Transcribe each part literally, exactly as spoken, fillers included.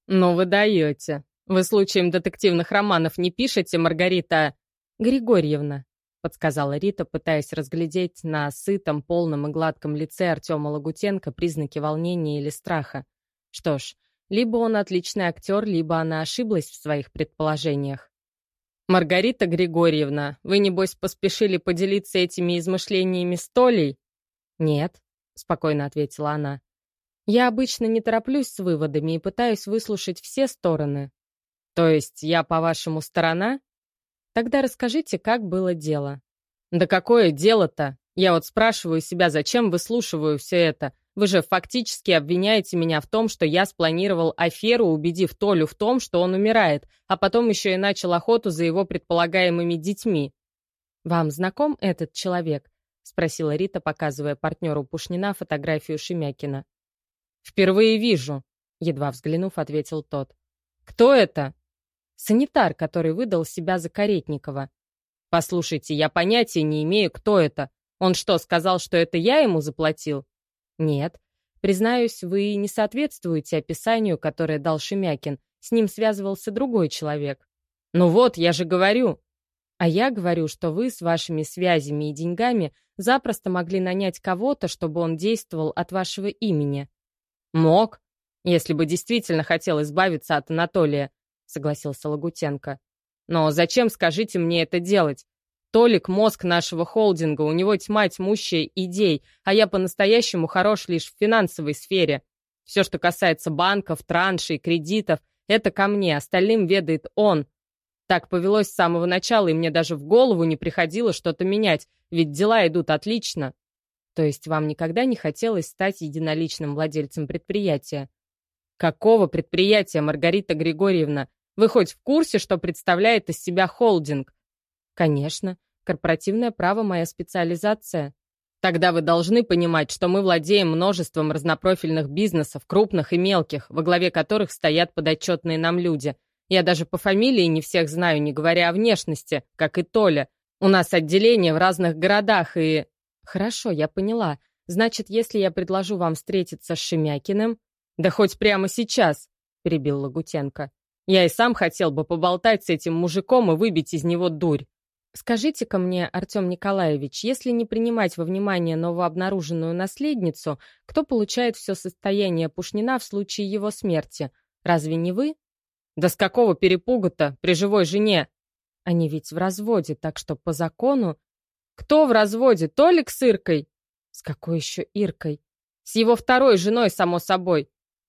«Ну вы даете. Вы случаем детективных романов не пишете, Маргарита Григорьевна?» — подсказала Рита, пытаясь разглядеть на сытом, полном и гладком лице Артема Лагутенко признаки волнения или страха. Что ж, либо он отличный актер, либо она ошиблась в своих предположениях. «Маргарита Григорьевна, вы, небось, поспешили поделиться этими измышлениями с Толей?» «Нет», — спокойно ответила она. «Я обычно не тороплюсь с выводами и пытаюсь выслушать все стороны». «То есть я, по-вашему, сторона?» «Тогда расскажите, как было дело». «Да какое дело-то? Я вот спрашиваю себя, зачем выслушиваю все это? Вы же фактически обвиняете меня в том, что я спланировал аферу, убедив Толю в том, что он умирает, а потом еще и начал охоту за его предполагаемыми детьми». «Вам знаком этот человек?» — спросила Рита, показывая партнеру Пушнина фотографию Шемякина. «Впервые вижу», — едва взглянув, ответил тот. «Кто это?» «Санитар, который выдал себя за Каретникова». «Послушайте, я понятия не имею, кто это. Он что, сказал, что это я ему заплатил?» «Нет. Признаюсь, вы не соответствуете описанию, которое дал Шемякин. С ним связывался другой человек». «Ну вот, я же говорю». «А я говорю, что вы с вашими связями и деньгами запросто могли нанять кого-то, чтобы он действовал от вашего имени». «Мог, если бы действительно хотел избавиться от Анатолия», — согласился Лагутенко. «Но зачем, скажите мне, это делать? Толик — мозг нашего холдинга, у него тьма тьмущая идей, а я по-настоящему хорош лишь в финансовой сфере. Все, что касается банков, траншей, кредитов, это ко мне, остальным ведает он. Так повелось с самого начала, и мне даже в голову не приходило что-то менять, ведь дела идут отлично». «То есть вам никогда не хотелось стать единоличным владельцем предприятия?» «Какого предприятия, Маргарита Григорьевна? Вы хоть в курсе, что представляет из себя холдинг?» «Конечно. Корпоративное право — моя специализация». «Тогда вы должны понимать, что мы владеем множеством разнопрофильных бизнесов, крупных и мелких, во главе которых стоят подотчетные нам люди. Я даже по фамилии не всех знаю, не говоря о внешности, как и Толя. У нас отделения в разных городах и...» «Хорошо, я поняла. Значит, если я предложу вам встретиться с Шемякиным...» «Да хоть прямо сейчас», — перебил Лагутенко. «Я и сам хотел бы поболтать с этим мужиком и выбить из него дурь». «Скажите-ка мне, Артем Николаевич, если не принимать во внимание новообнаруженную наследницу, кто получает все состояние Пушнина в случае его смерти? Разве не вы?» «Да с какого перепугу-то при живой жене?» «Они ведь в разводе, так что по закону...» «Кто в разводе? Толик с Иркой?» «С какой еще Иркой?» «С его второй женой, само собой».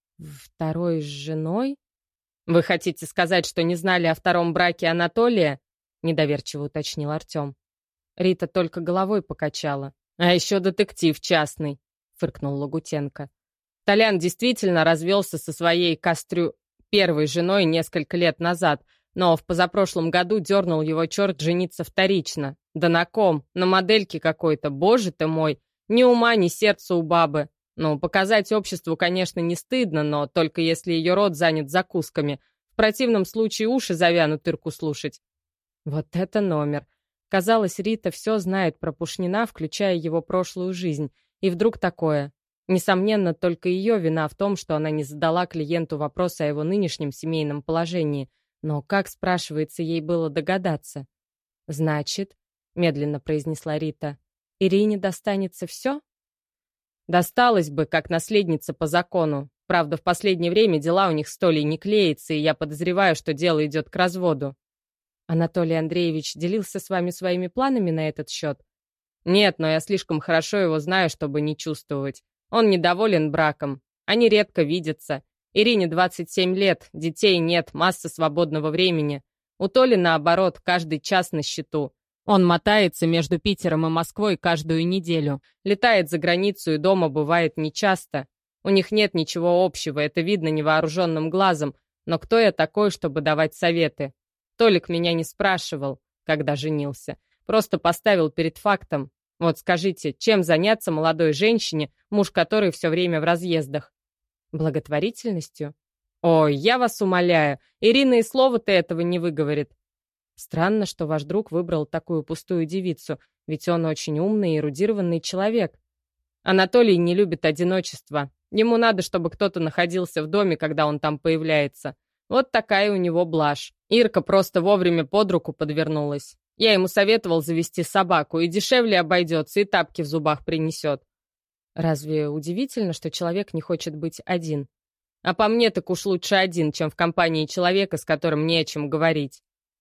«Второй с женой?» «Вы хотите сказать, что не знали о втором браке Анатолия?» Недоверчиво уточнил Артем. Рита только головой покачала. «А еще детектив частный», — фыркнул Лагутенко. «Толян действительно развелся со своей кастрю первой женой несколько лет назад, но в позапрошлом году дернул его черт жениться вторично. Да на ком? На модельке какой-то, боже ты мой! Ни ума, ни сердца у бабы. Ну, показать обществу, конечно, не стыдно, но только если ее рот занят закусками. В противном случае уши завянут Ирку слушать». Вот это номер. Казалось, Рита все знает про Пушнина, включая его прошлую жизнь. И вдруг такое. Несомненно, только ее вина в том, что она не задала клиенту вопрос о его нынешнем семейном положении. Но как, спрашивается, ей было догадаться? «Значит», — медленно произнесла Рита, — «Ирине достанется все?» «Досталось бы, как наследница по закону. Правда, в последнее время дела у них с Толей не клеятся, и я подозреваю, что дело идет к разводу». «Анатолий Андреевич делился с вами своими планами на этот счет?» «Нет, но я слишком хорошо его знаю, чтобы не чувствовать. Он недоволен браком. Они редко видятся. Ирине двадцать семь лет, детей нет, масса свободного времени. У Толи, наоборот, каждый час на счету. Он мотается между Питером и Москвой каждую неделю. Летает за границу и дома бывает нечасто. У них нет ничего общего, это видно невооруженным глазом. Но кто я такой, чтобы давать советы? Толик меня не спрашивал, когда женился. Просто поставил перед фактом. Вот скажите, чем заняться молодой женщине, муж которой все время в разъездах? Благотворительностью? Ой, я вас умоляю, Ирина и слова-то этого не выговорит. Странно, что ваш друг выбрал такую пустую девицу, ведь он очень умный и эрудированный человек. Анатолий не любит одиночество. Ему надо, чтобы кто-то находился в доме, когда он там появляется. Вот такая у него блажь. Ирка просто вовремя под руку подвернулась. Я ему советовал завести собаку, и дешевле обойдется, и тапки в зубах принесет. Разве удивительно, что человек не хочет быть один? А по мне так уж лучше один, чем в компании человека, с которым не о чем говорить.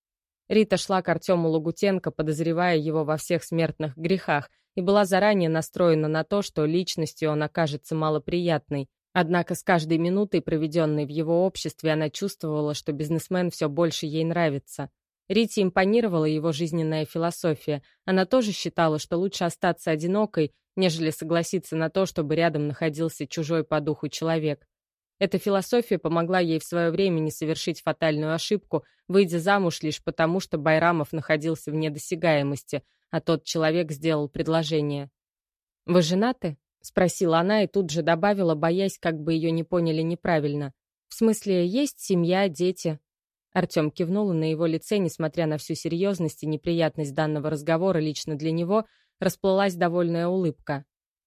Рита шла к Артему Лагутенко, подозревая его во всех смертных грехах, и была заранее настроена на то, что личностью он окажется малоприятной. Однако с каждой минутой, проведенной в его обществе, она чувствовала, что бизнесмен все больше ей нравится. Рите импонировала его жизненная философия. Она тоже считала, что лучше остаться одинокой, нежели согласиться на то, чтобы рядом находился чужой по духу человек. Эта философия помогла ей в свое время не совершить фатальную ошибку, выйдя замуж лишь потому, что Байрамов находился вне досягаемости, а тот человек сделал предложение. «Вы женаты?» — спросила она и тут же добавила, боясь, как бы ее не поняли неправильно. «В смысле, есть семья, дети?» Артем кивнул, и на его лице, несмотря на всю серьезность и неприятность данного разговора лично для него, расплылась довольная улыбка.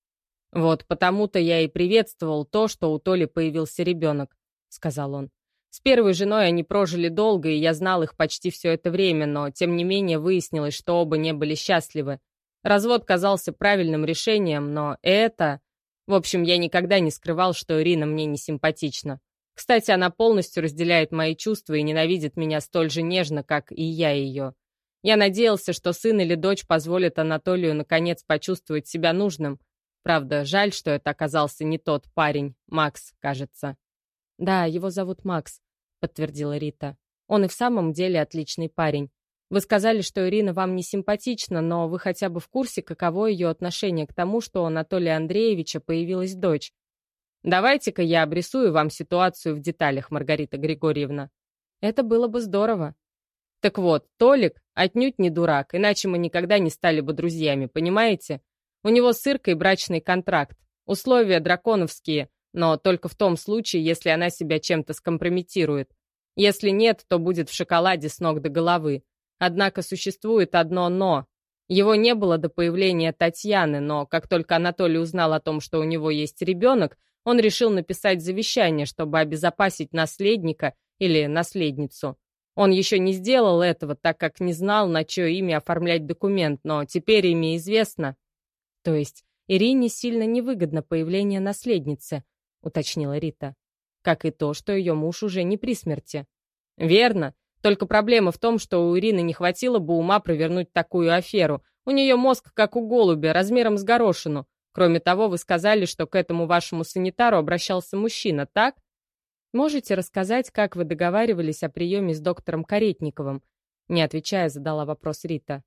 «Вот потому-то я и приветствовал то, что у Толи появился ребенок», — сказал он. «С первой женой они прожили долго, и я знал их почти все это время, но, тем не менее, выяснилось, что оба не были счастливы. Развод казался правильным решением, но это... В общем, я никогда не скрывал, что Ирина мне не симпатична. Кстати, она полностью разделяет мои чувства и ненавидит меня столь же нежно, как и я ее. Я надеялся, что сын или дочь позволят Анатолию наконец почувствовать себя нужным. Правда, жаль, что это оказался не тот парень, Макс, кажется». «Да, его зовут Макс», — подтвердила Рита. «Он и в самом деле отличный парень. Вы сказали, что Ирина вам не симпатична, но вы хотя бы в курсе, каково ее отношение к тому, что у Анатолия Андреевича появилась дочь? Давайте-ка я обрисую вам ситуацию в деталях, Маргарита Григорьевна. Это было бы здорово. Так вот, Толик отнюдь не дурак, иначе мы никогда не стали бы друзьями, понимаете? У него с Иркой брачный контракт. Условия драконовские, но только в том случае, если она себя чем-то скомпрометирует. Если нет, то будет в шоколаде с ног до головы. Однако существует одно «но». Его не было до появления Татьяны, но как только Анатолий узнал о том, что у него есть ребенок, он решил написать завещание, чтобы обезопасить наследника или наследницу. Он еще не сделал этого, так как не знал, на чье имя оформлять документ, но теперь имя известно. То есть Ирине сильно невыгодно появление наследницы, уточнила Рита. Как и то, что ее муж уже не при смерти. Верно. Только проблема в том, что у Ирины не хватило бы ума провернуть такую аферу. У нее мозг, как у голубя, размером с горошину. Кроме того, вы сказали, что к этому вашему санитару обращался мужчина, так? Можете рассказать, как вы договаривались о приеме с доктором Каретниковым? Не отвечая, задала вопрос Рита.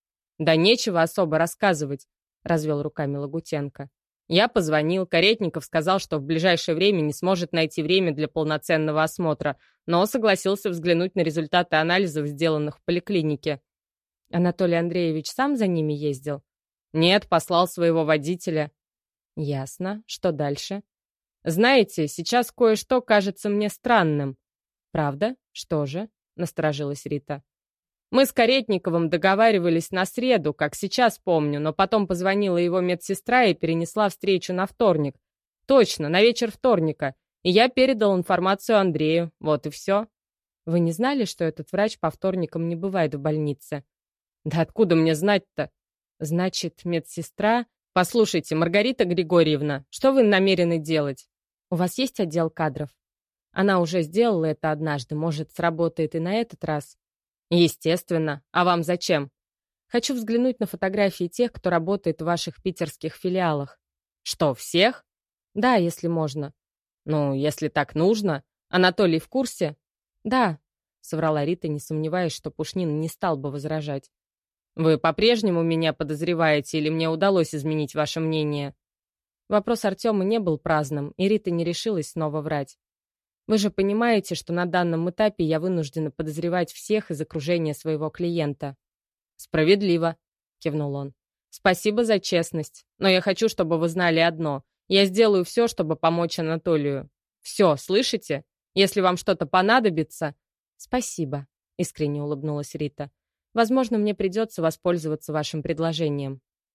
Да нечего особо рассказывать, развел руками Лагутенко. Я позвонил, Каретников сказал, что в ближайшее время не сможет найти время для полноценного осмотра, но согласился взглянуть на результаты анализов, сделанных в поликлинике. Анатолий Андреевич сам за ними ездил? Нет, послал своего водителя. Ясно. Что дальше? Знаете, сейчас кое-что кажется мне странным. Правда? Что же? Насторожилась Рита. Мы с Каретниковым договаривались на среду, как сейчас помню, но потом позвонила его медсестра и перенесла встречу на вторник. Точно, на вечер вторника. И я передал информацию Андрею. Вот и все. Вы не знали, что этот врач по вторникам не бывает в больнице? Да откуда мне знать-то? Значит, медсестра... Послушайте, Маргарита Григорьевна, что вы намерены делать? У вас есть отдел кадров? Она уже сделала это однажды, может, сработает и на этот раз? Естественно. А вам зачем? Хочу взглянуть на фотографии тех, кто работает в ваших питерских филиалах. Что, всех? Да, если можно. Ну, если так нужно. Анатолий в курсе? Да, соврала Рита, не сомневаясь, что Пушнин не стал бы возражать. Вы по-прежнему меня подозреваете или мне удалось изменить ваше мнение? Вопрос Артема не был праздным, и Рита не решилась снова врать. Вы же понимаете, что на данном этапе я вынуждена подозревать всех из окружения своего клиента. Справедливо, кивнул он. Спасибо за честность, но я хочу, чтобы вы знали одно. Я сделаю все, чтобы помочь Анатолию. Все, слышите? Если вам что-то понадобится... Спасибо, искренне улыбнулась Рита. Возможно, мне придется воспользоваться вашим предложением.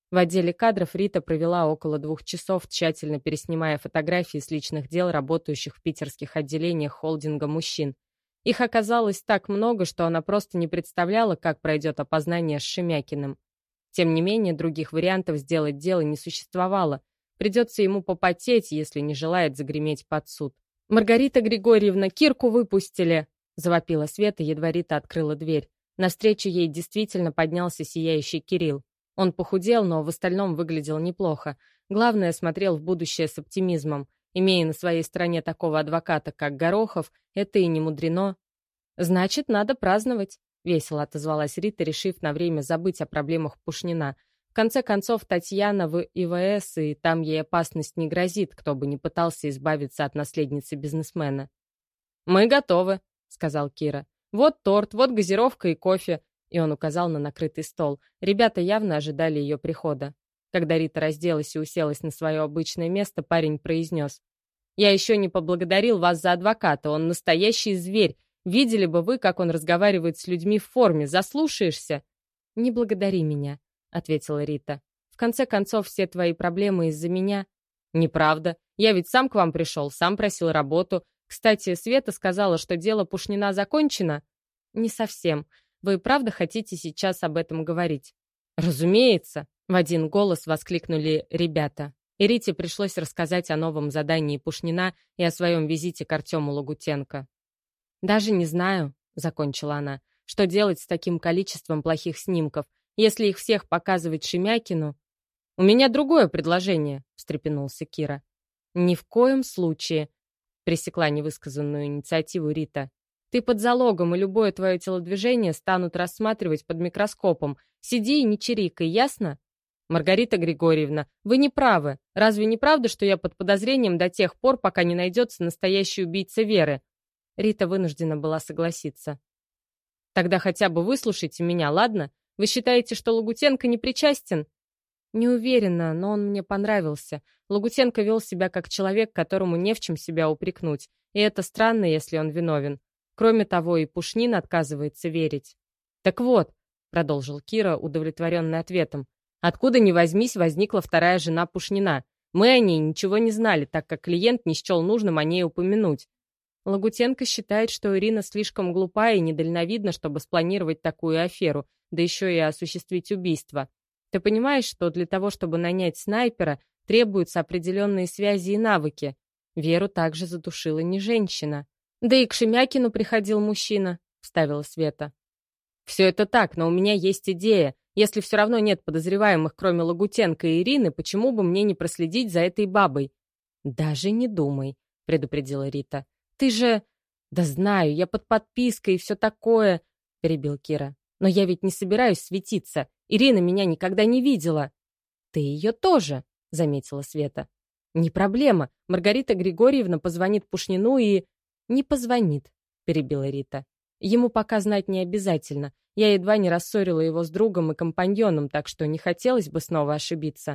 В отделе кадров Рита провела около двух часов, тщательно переснимая фотографии с личных дел работающих в питерских отделениях холдинга мужчин. Их оказалось так много, что она просто не представляла, как пройдет опознание с Шемякиным. Тем не менее, других вариантов сделать дело не существовало. Придется ему попотеть, если не желает загреметь под суд. «Маргарита Григорьевна, Кирку выпустили!» — завопила Света, едва Рита открыла дверь. Навстречу ей действительно поднялся сияющий Кирилл. Он похудел, но в остальном выглядел неплохо. Главное, смотрел в будущее с оптимизмом. Имея на своей стороне такого адвоката, как Горохов, это и не мудрено. «Значит, надо праздновать», — весело отозвалась Рита, решив на время забыть о проблемах Пушнина. В конце концов, Татьяна в ИВС, и там ей опасность не грозит, кто бы ни пытался избавиться от наследницы бизнесмена. «Мы готовы», — сказал Кира. «Вот торт, вот газировка и кофе». И он указал на накрытый стол. Ребята явно ожидали ее прихода. Когда Рита разделась и уселась на свое обычное место, парень произнес: «Я еще не поблагодарил вас за адвоката, он настоящий зверь. Видели бы вы, как он разговаривает с людьми в форме, заслушаешься?» «Не благодари меня», — ответила Рита. «В конце концов, все твои проблемы из-за меня». «Неправда. Я ведь сам к вам пришел, сам просил работу. Кстати, Света сказала, что дело Пушнина закончено?» «Не совсем. Вы правда хотите сейчас об этом говорить?» «Разумеется!» — в один голос воскликнули ребята. И Рите пришлось рассказать о новом задании Пушнина и о своем визите к Артему Лагутенко. «Даже не знаю», — закончила она, — «что делать с таким количеством плохих снимков, если их всех показывать Шемякину?» «У меня другое предложение», — встрепенулся Кира. «Ни в коем случае», — пресекла невысказанную инициативу Рита. «Ты под залогом, и любое твое телодвижение станут рассматривать под микроскопом. Сиди и не чирикай, ясно?» «Маргарита Григорьевна, вы не правы. Разве не правда, что я под подозрением до тех пор, пока не найдется настоящий убийца Веры?» Рита вынуждена была согласиться. «Тогда хотя бы выслушайте меня, ладно? Вы считаете, что Лагутенко не причастен?» «Не уверена, но он мне понравился. Лагутенко вел себя как человек, которому не в чем себя упрекнуть. И это странно, если он виновен. Кроме того, и Пушнин отказывается верить». «Так вот», — продолжил Кира, удовлетворенный ответом, «откуда ни возьмись, возникла вторая жена Пушнина. Мы о ней ничего не знали, так как клиент не счел нужным о ней упомянуть. Лагутенко считает, что Ирина слишком глупа и недальновидна, чтобы спланировать такую аферу, да еще и осуществить убийство. Ты понимаешь, что для того, чтобы нанять снайпера, требуются определенные связи и навыки. Веру также задушила не женщина. Да и к Шемякину приходил мужчина», — вставила Света. «Все это так, но у меня есть идея. Если все равно нет подозреваемых, кроме Лагутенко и Ирины, почему бы мне не проследить за этой бабой?» «Даже не думай», — предупредила Рита. «Ты же...» «Да знаю, я под подпиской и все такое», — перебил Кира. «Но я ведь не собираюсь светиться. Ирина меня никогда не видела». «Ты ее тоже», — заметила Света. «Не проблема. Маргарита Григорьевна позвонит Пушнину и...» «Не позвонит», — перебила Рита. «Ему пока знать не обязательно. Я едва не рассорила его с другом и компаньоном, так что не хотелось бы снова ошибиться».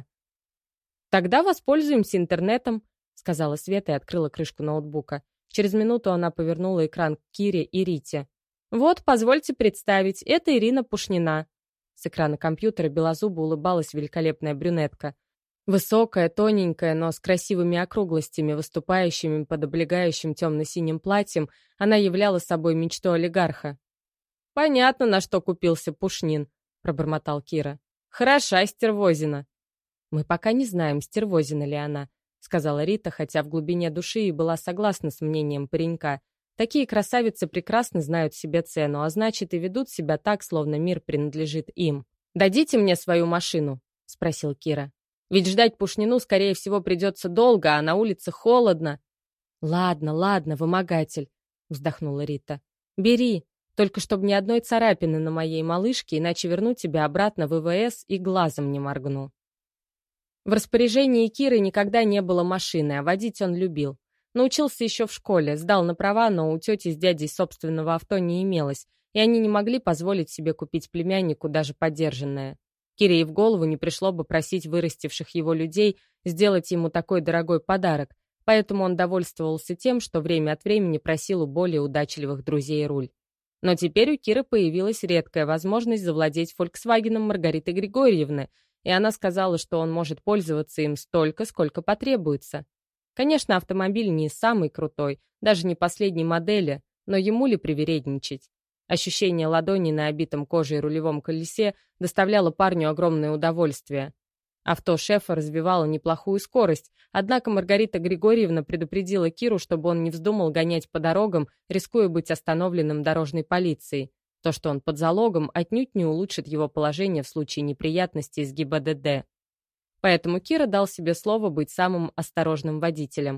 «Тогда воспользуемся интернетом», — сказала Света и открыла крышку ноутбука. Через минуту она повернула экран к Кире и Рите. «Вот, позвольте представить, это Ирина Пушнина». С экрана компьютера белозубо улыбалась великолепная брюнетка. Высокая, тоненькая, но с красивыми округлостями, выступающими под облегающим темно-синим платьем, она являла собой мечту олигарха. «Понятно, на что купился Пушнин», — пробормотал Кира. «Хороша стервозина». «Мы пока не знаем, стервозина ли она», — сказала Рита, хотя в глубине души и была согласна с мнением паренька. Такие красавицы прекрасно знают себе цену, а значит и ведут себя так, словно мир принадлежит им. «Дадите мне свою машину?» — спросил Кира. «Ведь ждать Пушнину, скорее всего, придется долго, а на улице холодно». «Ладно, ладно, вымогатель», — вздохнула Рита. «Бери, только чтобы ни одной царапины на моей малышке, иначе верну тебя обратно в ИВС и глазом не моргну». В распоряжении Киры никогда не было машины, а водить он любил. Научился еще в школе, сдал на права, но у тети с дядей собственного авто не имелось, и они не могли позволить себе купить племяннику даже подержанное. Кире и в голову не пришло бы просить вырастивших его людей сделать ему такой дорогой подарок, поэтому он довольствовался тем, что время от времени просил у более удачливых друзей руль. Но теперь у Киры появилась редкая возможность завладеть «Фольксвагеном» Маргариты Григорьевны, и она сказала, что он может пользоваться им столько, сколько потребуется. Конечно, автомобиль не самый крутой, даже не последней модели, но ему ли привередничать? Ощущение ладони на обитом кожей рулевом колесе доставляло парню огромное удовольствие. Авто шефа развивало неплохую скорость, однако Маргарита Григорьевна предупредила Киру, чтобы он не вздумал гонять по дорогам, рискуя быть остановленным дорожной полицией. То, что он под залогом, отнюдь не улучшит его положение в случае неприятностей с ГИБДД. Поэтому Кира дал себе слово быть самым осторожным водителем.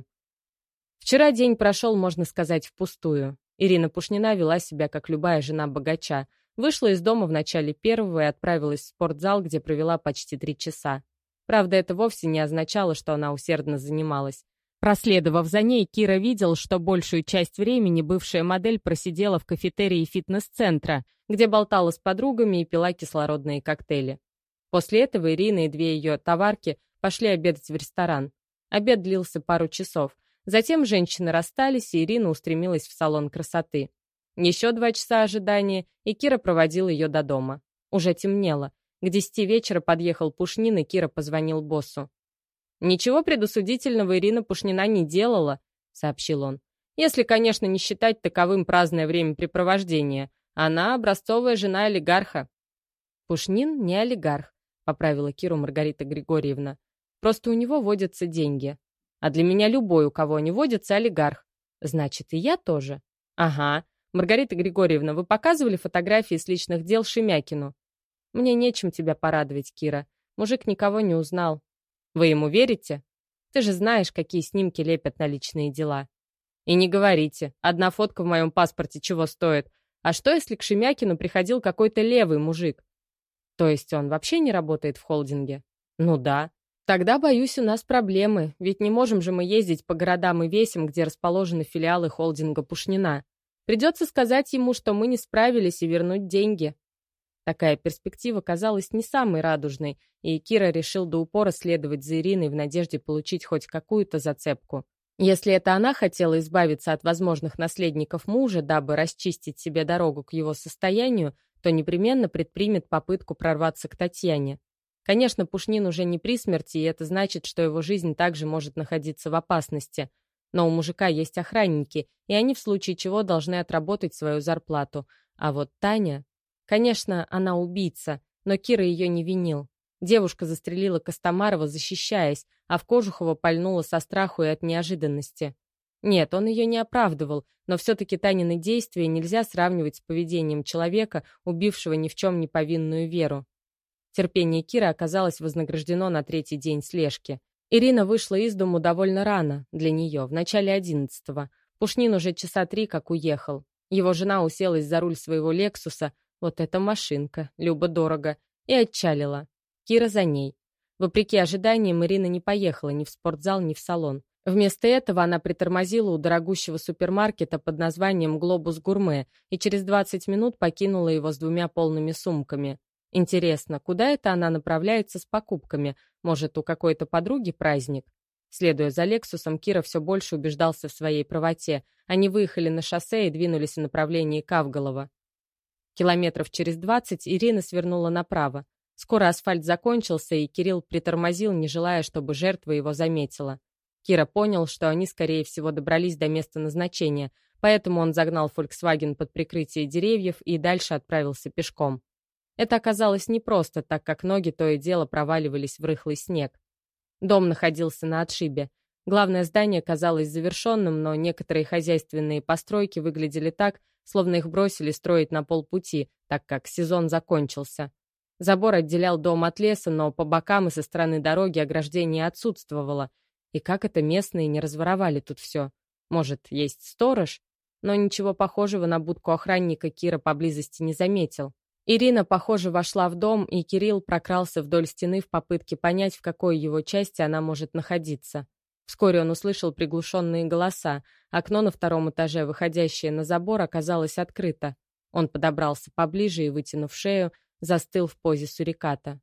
Вчера день прошел, можно сказать, впустую. Ирина Пушнина вела себя, как любая жена богача. Вышла из дома в начале первого и отправилась в спортзал, где провела почти три часа. Правда, это вовсе не означало, что она усердно занималась. Проследовав за ней, Кира видел, что большую часть времени бывшая модель просидела в кафетерии фитнес-центра, где болтала с подругами и пила кислородные коктейли. После этого Ирина и две ее товарки пошли обедать в ресторан. Обед длился пару часов. Затем женщины расстались, и Ирина устремилась в салон красоты. Еще два часа ожидания, и Кира проводил ее до дома. Уже темнело. К десяти вечера подъехал Пушнин, и Кира позвонил боссу. «Ничего предосудительного Ирина Пушнина не делала», — сообщил он. «Если, конечно, не считать таковым праздное времяпрепровождение. Она образцовая жена олигарха». «Пушнин не олигарх», — поправила Киру Маргарита Григорьевна. «Просто у него водятся деньги. А для меня любой, у кого не водится, олигарх. Значит, и я тоже». «Ага. Маргарита Григорьевна, вы показывали фотографии с личных дел Шемякину?» «Мне нечем тебя порадовать, Кира. Мужик никого не узнал». «Вы ему верите? Ты же знаешь, какие снимки лепят на личные дела». «И не говорите. Одна фотка в моем паспорте чего стоит. А что, если к Шемякину приходил какой-то левый мужик?» «То есть он вообще не работает в холдинге?» «Ну да. Тогда, боюсь, у нас проблемы, ведь не можем же мы ездить по городам и весям, где расположены филиалы холдинга Пушнина. Придется сказать ему, что мы не справились, и вернуть деньги». Такая перспектива казалась не самой радужной, и Кира решил до упора следовать за Ириной в надежде получить хоть какую-то зацепку. Если это она хотела избавиться от возможных наследников мужа, дабы расчистить себе дорогу к его состоянию, то непременно предпримет попытку прорваться к Татьяне. Конечно, Пушнин уже не при смерти, и это значит, что его жизнь также может находиться в опасности. Но у мужика есть охранники, и они в случае чего должны отработать свою зарплату. А вот Таня... Конечно, она убийца, но Кира ее не винил. Девушка застрелила Костомарова, защищаясь, а в Кожухова пальнула со страху и от неожиданности. Нет, он ее не оправдывал, но все-таки Танины действия нельзя сравнивать с поведением человека, убившего ни в чем не повинную Веру. Терпение Киры оказалось вознаграждено на третий день слежки. Ирина вышла из дому довольно рано для нее, в начале одиннадцатого. Пушнин уже часа три как уехал. Его жена уселась за руль своего «Лексуса», вот эта машинка, любо-дорого, и отчалила. Кира за ней. Вопреки ожиданиям, Ирина не поехала ни в спортзал, ни в салон. Вместо этого она притормозила у дорогущего супермаркета под названием «Глобус Гурме» и через двадцать минут покинула его с двумя полными сумками. Интересно, куда это она направляется с покупками? Может, у какой-то подруги праздник? Следуя за «Лексусом», Кира все больше убеждался в своей правоте. Они выехали на шоссе и двинулись в направлении Кавголова. Километров через двадцать Ирина свернула направо. Скоро асфальт закончился, и Кирилл притормозил, не желая, чтобы жертва его заметила. Кира понял, что они, скорее всего, добрались до места назначения, поэтому он загнал «Фольксваген» под прикрытие деревьев и дальше отправился пешком. Это оказалось непросто, так как ноги то и дело проваливались в рыхлый снег. Дом находился на отшибе. Главное здание казалось завершенным, но некоторые хозяйственные постройки выглядели так, словно их бросили строить на полпути, так как сезон закончился. Забор отделял дом от леса, но по бокам и со стороны дороги ограждение отсутствовало. И как это местные не разворовали тут все? Может, есть сторож? Но ничего похожего на будку охранника Кира поблизости не заметил. Ирина, похоже, вошла в дом, и Кирилл прокрался вдоль стены в попытке понять, в какой его части она может находиться. Вскоре он услышал приглушенные голоса. Окно на втором этаже, выходящее на забор, оказалось открыто. Он подобрался поближе и, вытянув шею, застыл в позе суриката.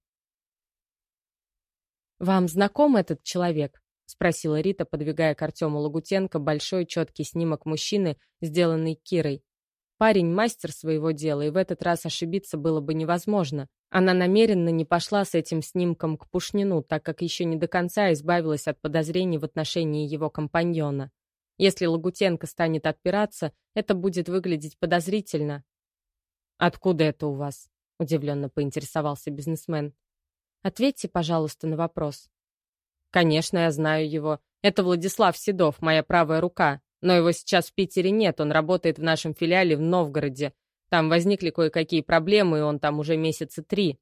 «Вам знаком этот человек?» — спросила Рита, подвигая к Артему Лагутенко большой четкий снимок мужчины, сделанный Кирой. Парень — мастер своего дела, и в этот раз ошибиться было бы невозможно. Она намеренно не пошла с этим снимком к Пушнину, так как еще не до конца избавилась от подозрений в отношении его компаньона. Если Лагутенко станет отпираться, это будет выглядеть подозрительно. «Откуда это у вас?» — удивленно поинтересовался бизнесмен. «Ответьте, пожалуйста, на вопрос». «Конечно, я знаю его. Это Владислав Седов, моя правая рука. Но его сейчас в Питере нет, он работает в нашем филиале в Новгороде. Там возникли кое-какие проблемы, и он там уже месяца три.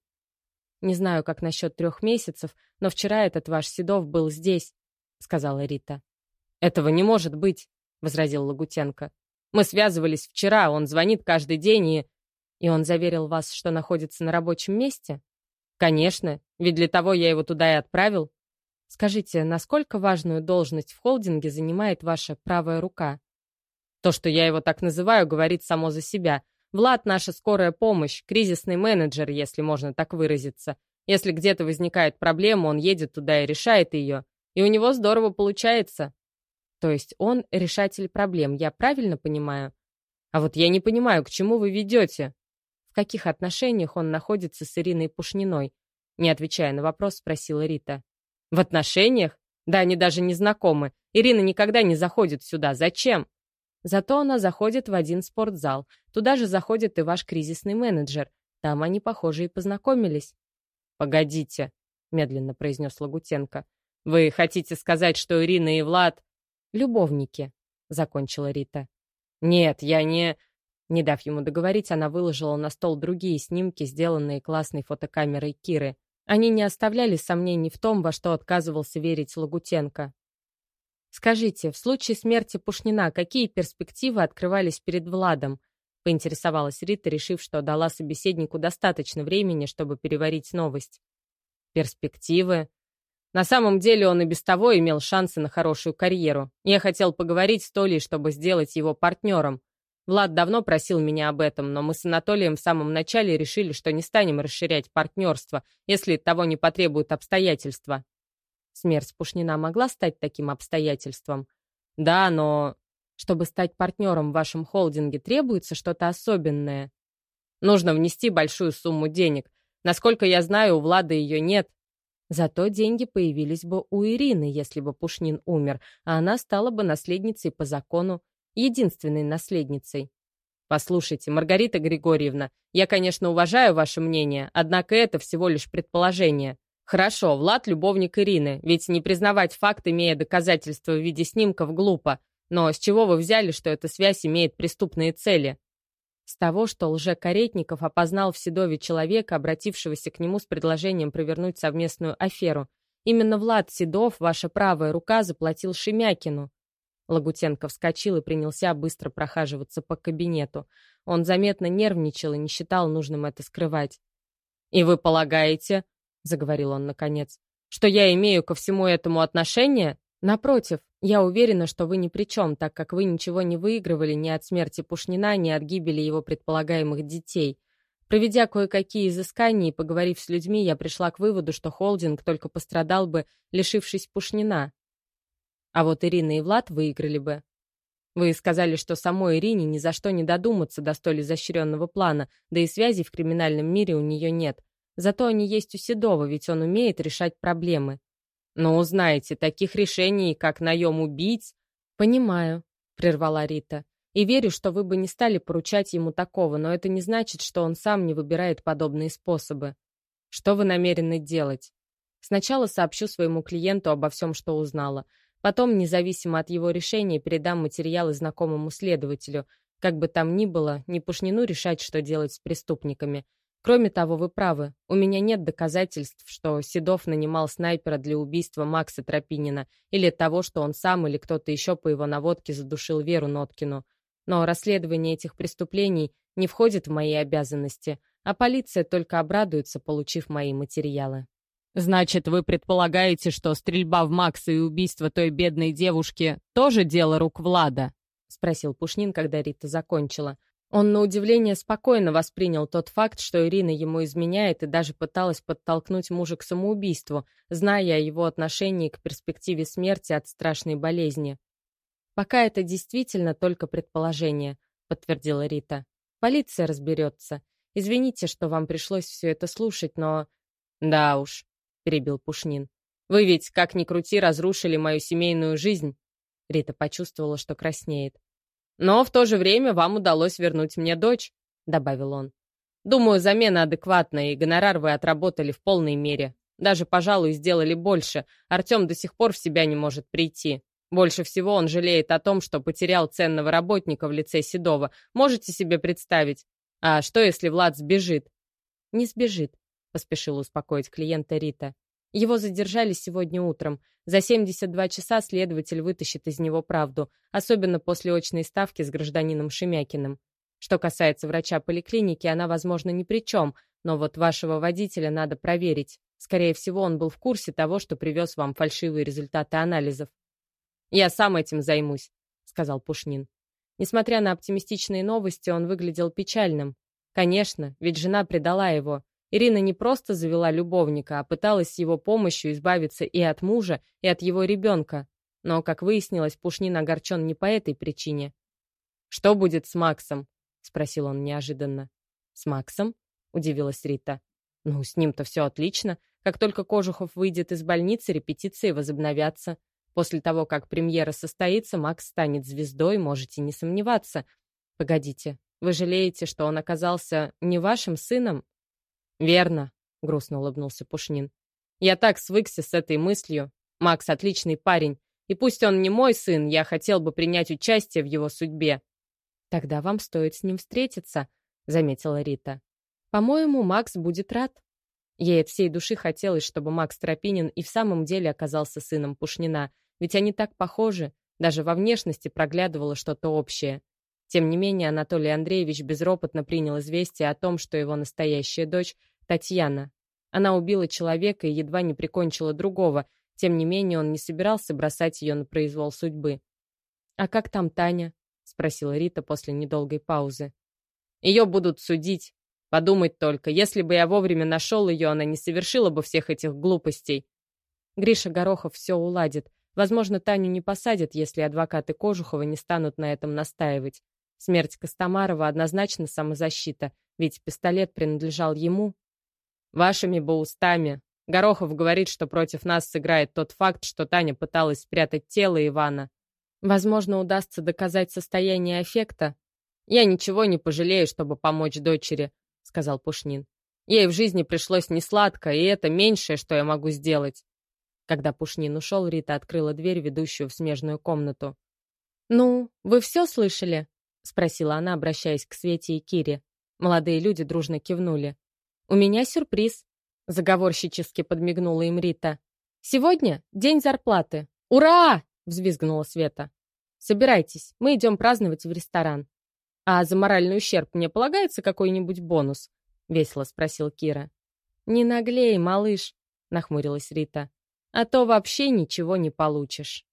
Не знаю, как насчет трех месяцев, но вчера этот ваш Седов был здесь», — сказала Рита. «Этого не может быть», — возразил Лагутенко. «Мы связывались вчера, он звонит каждый день и...» «И он заверил вас, что находится на рабочем месте?» «Конечно, ведь для того я его туда и отправил». «Скажите, насколько важную должность в холдинге занимает ваша правая рука?» «То, что я его так называю, говорит само за себя. Влад — наша скорая помощь, кризисный менеджер, если можно так выразиться. Если где-то возникает проблема, он едет туда и решает ее. И у него здорово получается». «То есть он решатель проблем, я правильно понимаю?» «А вот я не понимаю, к чему вы ведете?» «В каких отношениях он находится с Ириной Пушниной?» Не отвечая на вопрос, спросила Рита. «В отношениях? Да они даже не знакомы. Ирина никогда не заходит сюда. Зачем?» «Зато она заходит в один спортзал. Туда же заходит и ваш кризисный менеджер. Там они, похоже, и познакомились». «Погодите», — медленно произнес Лагутенко. «Вы хотите сказать, что Ирина и Влад...» «Любовники», — закончила Рита. «Нет, я не...» Не дав ему договорить, она выложила на стол другие снимки, сделанные классной фотокамерой Киры. Они не оставляли сомнений в том, во что отказывался верить Лагутенко. «Скажите, в случае смерти Пушнина какие перспективы открывались перед Владом?» — поинтересовалась Рита, решив, что дала собеседнику достаточно времени, чтобы переварить новость. «Перспективы? На самом деле он и без того имел шансы на хорошую карьеру. Я хотел поговорить с Толей, чтобы сделать его партнером. Влад давно просил меня об этом, но мы с Анатолием в самом начале решили, что не станем расширять партнерство, если того не потребуют обстоятельства». Смерть Пушнина могла стать таким обстоятельством? Да, но... Чтобы стать партнером в вашем холдинге, требуется что-то особенное. Нужно внести большую сумму денег. Насколько я знаю, у Влада ее нет. Зато деньги появились бы у Ирины, если бы Пушнин умер, а она стала бы наследницей по закону, единственной наследницей. Послушайте, Маргарита Григорьевна, я, конечно, уважаю ваше мнение, однако это всего лишь предположение. Хорошо, Влад — любовник Ирины, ведь не признавать факт, имея доказательства в виде снимков, глупо. Но с чего вы взяли, что эта связь имеет преступные цели? С того, что лже-Каретников опознал в Седове человека, обратившегося к нему с предложением провернуть совместную аферу. Именно Влад Седов, ваша правая рука, заплатил Шемякину. Лагутенко вскочил и принялся быстро прохаживаться по кабинету. Он заметно нервничал и не считал нужным это скрывать. «И вы полагаете, — заговорил он наконец, — что я имею ко всему этому отношение? Напротив, я уверена, что вы ни при чем, так как вы ничего не выигрывали ни от смерти Пушнина, ни от гибели его предполагаемых детей. Проведя кое-какие изыскания и поговорив с людьми, я пришла к выводу, что холдинг только пострадал бы, лишившись Пушнина. А вот Ирина и Влад выиграли бы. Вы сказали, что самой Ирине ни за что не додуматься до столь изощренного плана, да и связей в криминальном мире у нее нет. Зато они есть у Седова, ведь он умеет решать проблемы. Но узнаете, таких решений, как наем убийц... Понимаю, прервала Рита. И верю, что вы бы не стали поручать ему такого, но это не значит, что он сам не выбирает подобные способы. Что вы намерены делать? Сначала сообщу своему клиенту обо всем, что узнала. Потом, независимо от его решения, передам материалы знакомому следователю. Как бы там ни было, не Пушнину решать, что делать с преступниками. Кроме того, вы правы, у меня нет доказательств, что Седов нанимал снайпера для убийства Макса Тропинина или того, что он сам или кто-то еще по его наводке задушил Веру Ноткину. Но расследование этих преступлений не входит в мои обязанности, а полиция только обрадуется, получив мои материалы. «Значит, вы предполагаете, что стрельба в Макса и убийство той бедной девушки тоже дело рук Влада?» — спросил Пушнин, когда Рита закончила. Он, на удивление, спокойно воспринял тот факт, что Ирина ему изменяет и даже пыталась подтолкнуть мужа к самоубийству, зная о его отношении к перспективе смерти от страшной болезни. «Пока это действительно только предположение», — подтвердила Рита. «Полиция разберется. Извините, что вам пришлось все это слушать, но...» «Да уж», — перебил Пушнин. «Вы ведь, как ни крути, разрушили мою семейную жизнь». Рита почувствовала, что краснеет. «Но в то же время вам удалось вернуть мне дочь», — добавил он. «Думаю, замена адекватная, и гонорар вы отработали в полной мере. Даже, пожалуй, сделали больше. Артем до сих пор в себя не может прийти. Больше всего он жалеет о том, что потерял ценного работника в лице Седова. Можете себе представить? А что, если Влад сбежит?» «Не сбежит», — поспешила успокоить клиента Рита. «Его задержали сегодня утром. За семьдесят два часа следователь вытащит из него правду, особенно после очной ставки с гражданином Шемякиным. Что касается врача поликлиники, она, возможно, ни при чем, но вот вашего водителя надо проверить. Скорее всего, он был в курсе того, что привез вам фальшивые результаты анализов». «Я сам этим займусь», — сказал Пушнин. Несмотря на оптимистичные новости, он выглядел печальным. Конечно, ведь жена предала его. Ирина не просто завела любовника, а пыталась с его помощью избавиться и от мужа, и от его ребенка. Но, как выяснилось, Пушнин огорчен не по этой причине. «Что будет с Максом?» — спросил он неожиданно. «С Максом?» — удивилась Рита. «Ну, с ним-то все отлично. Как только Кожухов выйдет из больницы, репетиции возобновятся. После того, как премьера состоится, Макс станет звездой, можете не сомневаться. Погодите, вы жалеете, что он оказался не вашим сыном?» «Верно», — грустно улыбнулся Пушнин. «Я так свыкся с этой мыслью. Макс отличный парень, и пусть он не мой сын, я хотел бы принять участие в его судьбе». «Тогда вам стоит с ним встретиться», — заметила Рита. «По-моему, Макс будет рад». Ей от всей души хотелось, чтобы Макс Тропинин и в самом деле оказался сыном Пушнина, ведь они так похожи, даже во внешности проглядывало что-то общее. Тем не менее, Анатолий Андреевич безропотно принял известие о том, что его настоящая дочь — Татьяна. Она убила человека и едва не прикончила другого, тем не менее он не собирался бросать ее на произвол судьбы. «А как там Таня?» — спросила Рита после недолгой паузы. «Ее будут судить. Подумать только, если бы я вовремя нашел ее, она не совершила бы всех этих глупостей». Гриша Горохов все уладит. Возможно, Таню не посадят, если адвокаты Кожухова не станут на этом настаивать. Смерть Костомарова однозначно самозащита, ведь пистолет принадлежал ему. «Вашими бы устами. Горохов говорит, что против нас сыграет тот факт, что Таня пыталась спрятать тело Ивана. Возможно, удастся доказать состояние аффекта. Я ничего не пожалею, чтобы помочь дочери», — сказал Пушнин. «Ей в жизни пришлось несладко, и это меньшее, что я могу сделать». Когда Пушнин ушел, Рита открыла дверь, ведущую в смежную комнату. «Ну, вы все слышали?» — спросила она, обращаясь к Свете и Кире. Молодые люди дружно кивнули. «У меня сюрприз», — заговорщически подмигнула им Рита. «Сегодня день зарплаты. Ура!» — взвизгнула Света. «Собирайтесь, мы идем праздновать в ресторан». «А за моральный ущерб мне полагается какой-нибудь бонус?» — весело спросил Кира. «Не наглей, малыш», — нахмурилась Рита. «А то вообще ничего не получишь».